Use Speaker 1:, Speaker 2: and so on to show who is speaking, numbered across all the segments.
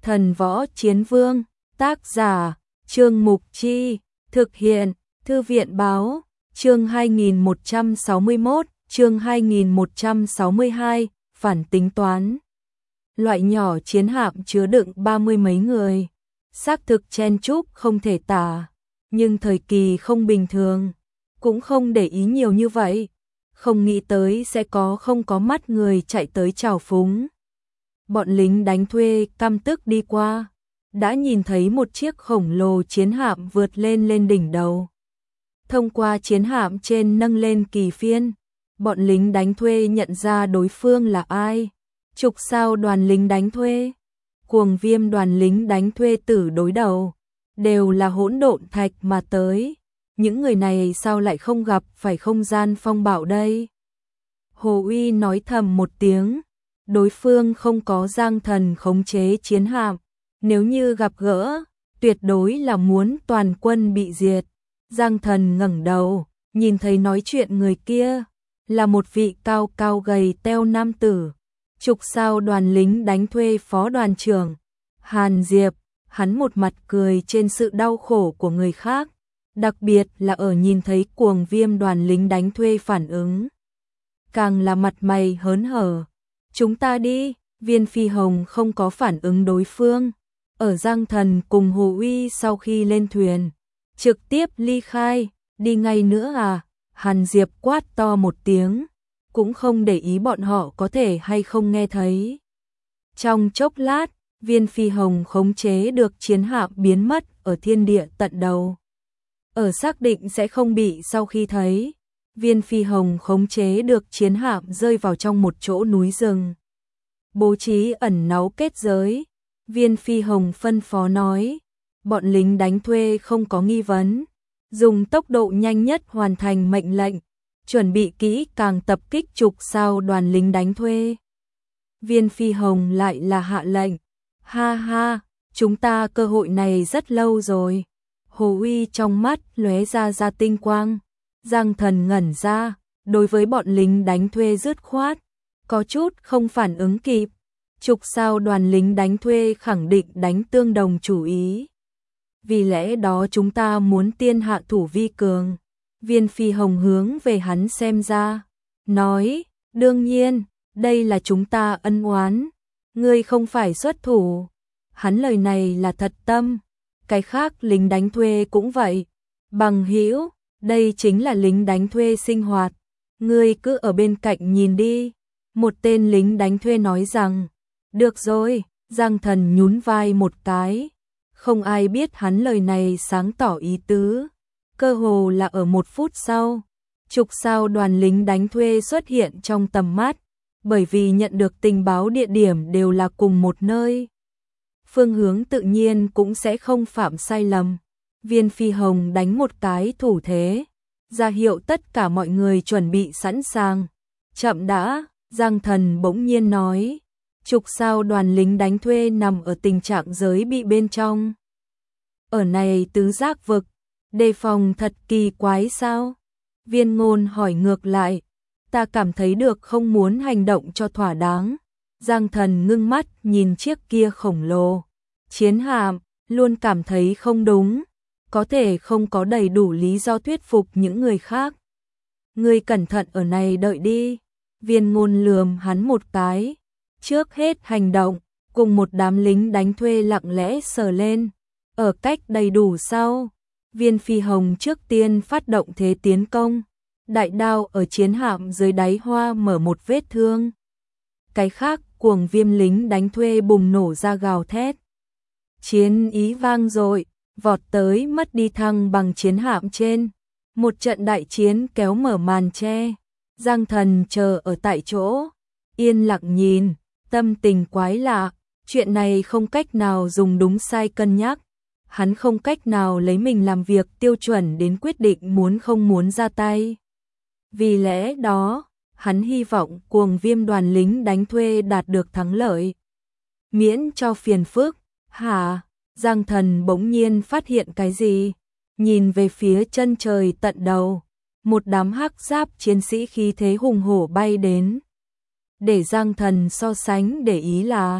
Speaker 1: Thần võ chiến vương, tác giả, Trương Mục Chi, thực hiện, Thư viện báo, chương 2161, chương 2162, phản tính toán. Loại nhỏ chiến hạm chứa đựng 30 mấy người, xác thực chen chúc không thể tả, nhưng thời kỳ không bình thường, cũng không để ý nhiều như vậy, không nghĩ tới sẽ không có mắt người chạy tới chào phúng. Bọn lính đánh thuê căm tức đi qua, đã nhìn thấy một chiếc khổng lồ chiến hạm vượt lên đỉnh đầu. Thông qua chiến hạm trên nâng lên kỳ phiên, bọn lính đánh thuê nhận ra đối phương là ai. Trục sao đoàn lính đánh thuê, Cuồng Viêm đoàn lính đánh thuê tử đối đầu, đều là hỗn độn thạch mà tới. Những người này sao lại không gặp phải không gian phong bạo đây? Hồ Uy nói thầm một tiếng, đối phương không có Giang Thần khống chế chiến hạm, nếu như gặp gỡ, tuyệt đối là muốn toàn quân bị diệt. Giang Thần ngẩng đầu, nhìn thấy nói chuyện người kia, là một vị cao cao gầy teo nam tử, trục sao đoàn lính đánh thuê phó đoàn trưởng, Hàn Diệp. Hắn một mặt cười trên sự đau khổ của người khác, đặc biệt là ở nhìn thấy Cuồng Viêm đoàn lính đánh thuê phản ứng. Càng là mặt mày hớn hở. Chúng ta đi, Viên Phi Hồng không có phản ứng đối phương. Ở Giang Thần cùng Hồ Uy sau khi lên thuyền, trực tiếp ly khai, đi ngay nữa à? Hàn Diệp quát to một tiếng, cũng không để ý bọn họ có thể hay không nghe thấy. Trong chốc lát, Viên Phi Hồng khống chế được chiến hạm biến mất ở thiên địa tận đầu. Ở xác định sẽ không bị sau khi thấy, Viên Phi Hồng khống chế được chiến hạm rơi vào trong một chỗ núi rừng. Bố trí ẩn náu kết giới, Viên Phi Hồng phân phó nói, bọn lính đánh thuê không có nghi vấn, dùng tốc độ nhanh nhất hoàn thành mệnh lệnh, chuẩn bị kỹ càng tập kích trục sao đoàn lính đánh thuê. Viên Phi Hồng lại là hạ lệnh, ha ha, chúng ta cơ hội này rất lâu rồi. Hồ Uy trong mắt lóe ra tinh quang. Giang Thần ngẩn ra, đối với bọn lính đánh thuê dứt khoát, có chút không phản ứng kịp. Trục sao đoàn lính đánh thuê khẳng định đánh tương đồng chủ ý. Vì lẽ đó chúng ta muốn tiên hạ thủ vi cường. Viên Phi Hồng hướng về hắn xem ra, nói, đương nhiên, đây là chúng ta ân oán, ngươi không phải xuất thủ. Hắn lời này là thật tâm, cái khác lính đánh thuê cũng vậy. Bằng hữu, đây chính là lính đánh thuê sinh hoạt, ngươi cứ ở bên cạnh nhìn đi. Một tên lính đánh thuê nói rằng, được rồi. Giang Thần nhún vai một cái, không ai biết hắn lời này sáng tỏ ý tứ. Cơ hồ là ở 1 phút sau, trục sao đoàn lính đánh thuê xuất hiện trong tầm mắt, bởi vì nhận được tình báo địa điểm đều là cùng một nơi. Phương hướng tự nhiên cũng sẽ không phạm sai lầm. Viên Phi Hồng đánh một cái thủ thế, ra hiệu tất cả mọi người chuẩn bị sẵn sàng. Chậm đã, Giang Thần bỗng nhiên nói, trục sao đoàn lính đánh thuê nằm ở tình trạng giới bị bên trong. Ở này tứ giác vực, đề phòng thật kỳ quái sao? Viên Ngôn hỏi ngược lại, ta cảm thấy được không muốn hành động cho thỏa đáng. Giang Thần ngưng mắt nhìn chiếc kia khổng lồ chiến hạm, luôn cảm thấy không đúng, có thể không có đầy đủ lý do thuyết phục những người khác. Ngươi cẩn thận ở này đợi đi. Viên Ngôn lườm hắn một cái, trước hết hành động, cùng một đám lính đánh thuê lặng lẽ sờ lên. Ở cách đầy đủ sau, Viên Phi Hồng trước tiên phát động thế tiến công. Đại đao ở chiến hạm dưới đáy hoa mở một vết thương. Cái khác, Cuồng Viêm lính đánh thuê bùng nổ ra gào thét. Chiến ý vang dội, vọt tới mất đi thăng bằng chiến hạm trên. Một trận đại chiến kéo mở màn che. Giang Thần chờ ở tại chỗ, yên lặng nhìn, tâm tình quái lạ. Chuyện này không cách nào dùng đúng sai cân nhắc. Hắn không cách nào lấy mình làm việc tiêu chuẩn đến quyết định muốn không muốn ra tay. Vì lẽ đó, hắn hy vọng Cuồng Viêm đoàn lính đánh thuê đạt được thắng lợi. Miễn cho phiền phức. Hả? Giang Thần bỗng nhiên phát hiện cái gì? Nhìn về phía chân trời tận đầu, một đám hắc giáp chiến sĩ khí thế hùng hổ bay đến. Để Giang Thần so sánh để ý là,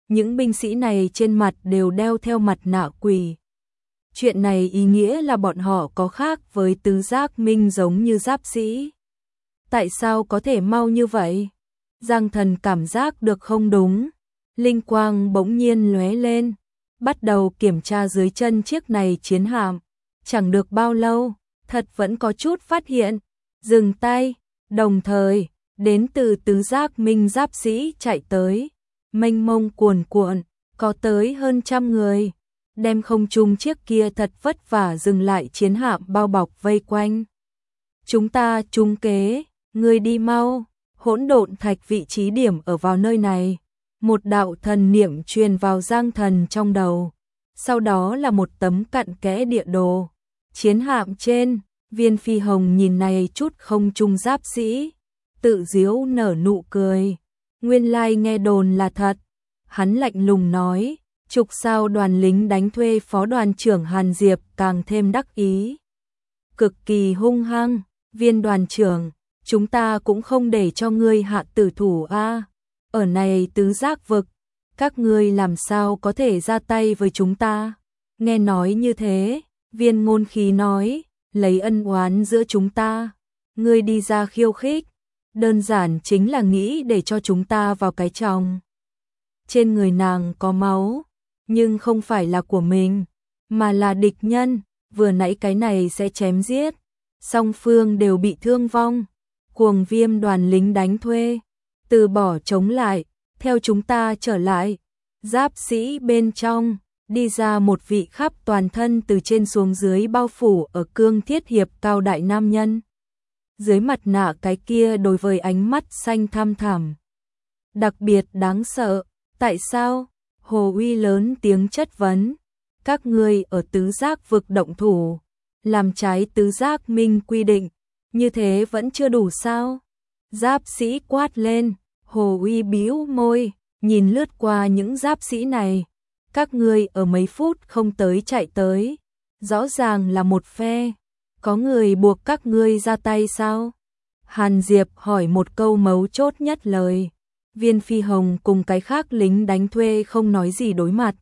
Speaker 1: Những binh sĩ này trên mặt đều đeo theo mặt nạ quỷ. Chuyện này ý nghĩa là bọn họ có khác với tứ giác minh giống như giáp sĩ. Tại sao có thể mau như vậy? Giang Thần cảm giác được không đúng. Linh quang bỗng nhiên lóe lên, bắt đầu kiểm tra dưới chân chiếc này chiến hạm. Chẳng được bao lâu, thật vẫn có chút phát hiện. Dừng tay, đồng thời, đến từ tứ giác minh giáp sĩ chạy tới. Mênh mông cuồn cuộn, có tới hơn 100 người. Đem không trung chiếc kia thật vất vả dừng lại chiến hạm bao bọc vây quanh. Chúng ta trúng kế, ngươi đi mau. Hỗn độn thạch vị trí điểm ở vào nơi này. Một đạo thần niệm truyền vào Giang Thần trong đầu. Sau đó là một tấm cặn kẽ địa đồ. Chiến hạm trên, Viên Phi Hồng nhìn này chút không trung giáp sĩ, tự giễu nở nụ cười. Nguyên lai nghe đồn là thật. Hắn lạnh lùng nói, trục sao đoàn lính đánh thuê phó đoàn trưởng Hàn Diệp càng thêm đắc ý. Cực kỳ hung hăng, Viên đoàn trưởng, chúng ta cũng không để cho ngươi hạ tử thủ a. Ở này tứ giác vực, các ngươi làm sao có thể ra tay với chúng ta? Nghe nói như thế, Viên Ngôn Khí nói, lấy ân oán giữa chúng ta, ngươi đi ra khiêu khích, đơn giản chính là nghĩ để cho chúng ta vào cái chồng. Trên người nàng có máu, nhưng không phải là của mình, mà là địch nhân, vừa nãy cái này sẽ chém giết, song phương đều bị thương vong. Cuồng Viêm đoàn lính đánh thuê, từ bỏ chống lại, theo chúng ta trở lại. Giáp sĩ bên trong, đi ra một vị khắp toàn thân từ trên xuống dưới bao phủ ở cương thiết hiệp cao đại nam nhân. Dưới mặt nạ cái kia đối với ánh mắt xanh thăm thẳm, đặc biệt đáng sợ. Tại sao? Hồ Uy lớn tiếng chất vấn. Các ngươi ở tứ giác vực động thủ, làm trái tứ giác minh quy định, như thế vẫn chưa đủ sao? Giáp sĩ quát lên. Hồ Uy bĩu môi, nhìn lướt qua những giáp sĩ này. Các ngươi ở mấy phút không tới chạy tới, rõ ràng là một phe. Có người buộc các ngươi ra tay sao? Hàn Diệp hỏi một câu mấu chốt nhất lời. Viên Phi Hồng cùng cái khác lính đánh thuê không nói gì đối mặt.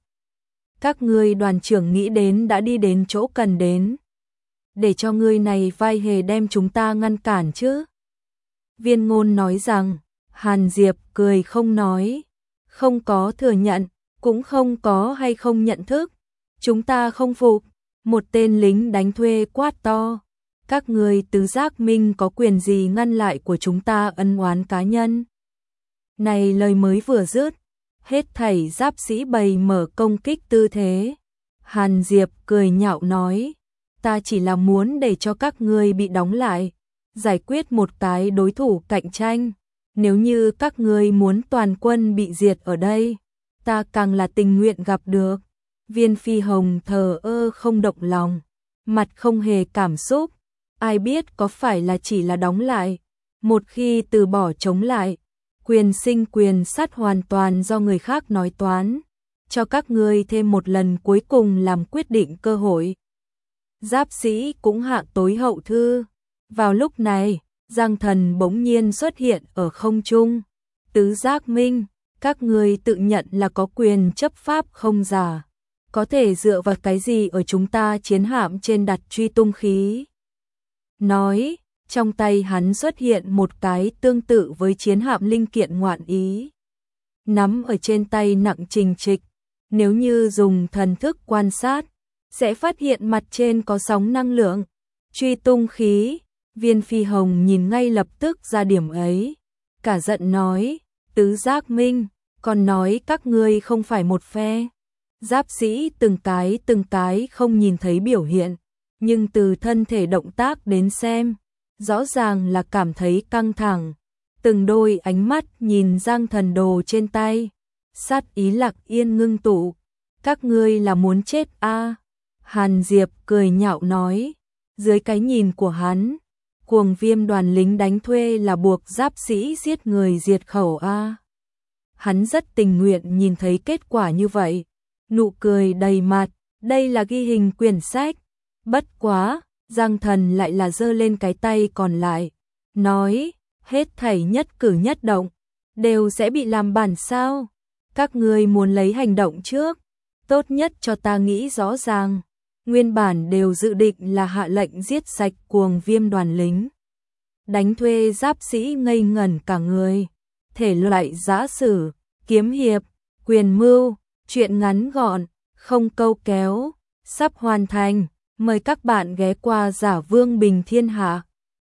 Speaker 1: Các ngươi đoàn trưởng nghĩ đến đã đi đến chỗ cần đến, để cho ngươi này vai hề đem chúng ta ngăn cản chứ? Viên Ngôn nói rằng. Hàn Diệp cười không nói, không có thừa nhận, cũng không có hay không nhận thức. Chúng ta không phục. Một tên lính đánh thuê quát to. Các người tứ giác minh có quyền gì ngăn lại của chúng ta ân oán cá nhân? Này lời mới vừa dứt, hết thảy giáp sĩ bày mở công kích tư thế. Hàn Diệp cười nhạo nói, ta chỉ là muốn để cho các ngươi bị đóng lại, giải quyết một cái đối thủ cạnh tranh. Nếu như các ngươi muốn toàn quân bị diệt ở đây, ta càng là tình nguyện gặp được. Viên Phi Hồng thờ ơ không động lòng, mặt không hề cảm xúc. Ai biết có phải là chỉ là đóng lại. Một khi từ bỏ chống lại, quyền sinh quyền sát hoàn toàn do người khác nói toán. Cho các ngươi thêm một lần cuối cùng làm quyết định cơ hội. Giáp sĩ cũng hạ tối hậu thư. Vào lúc này, Giang Thần bỗng nhiên xuất hiện ở không trung. Tứ giác minh, các ngươi tự nhận là có quyền chấp pháp không giả. Có thể dựa vào cái gì ở chúng ta chiến hạm trên đặt truy tung khí? Nói, trong tay hắn xuất hiện một cái tương tự với chiến hạm linh kiện ngoạn ý. Nắm ở trên tay nặng trình trịch, nếu như dùng thần thức quan sát, sẽ phát hiện mặt trên có sóng năng lượng. Truy tung khí. Viên Phi Hồng nhìn ngay lập tức ra điểm ấy, cả giận nói, tứ giác minh, còn nói các ngươi không phải một phe. Giáp sĩ từng cái không nhìn thấy biểu hiện, nhưng từ thân thể động tác đến xem, rõ ràng là cảm thấy căng thẳng. Từng đôi ánh mắt nhìn Giang Thần đồ trên tay, sát ý lặng yên ngưng tụ. Các ngươi là muốn chết a? Hàn Diệp cười nhạo nói, dưới cái nhìn của hắn, Cuồng Viêm đoàn lính đánh thuê là buộc giáp sĩ giết người diệt khẩu a. Hắn rất tình nguyện nhìn thấy kết quả như vậy, nụ cười đầy mặt, đây là ghi hình quyển sách. Bất quá, Giang Thần lại là giơ lên cái tay còn lại, nói, hết thảy nhất cử nhất động đều sẽ bị làm bản sao? Các ngươi muốn lấy hành động trước, tốt nhất cho ta nghĩ rõ ràng. Nguyên bản đều dự định là hạ lệnh giết sạch cuồng viêm đoàn lính. Đánh thuê giáp sĩ ngây ngẩn cả người. Thể loại giã sử, kiếm hiệp, quyền mưu, truyện ngắn gọn, không câu kéo, sắp hoàn thành. Mời các bạn ghé qua Giả Vương Bình Thiên Hạ.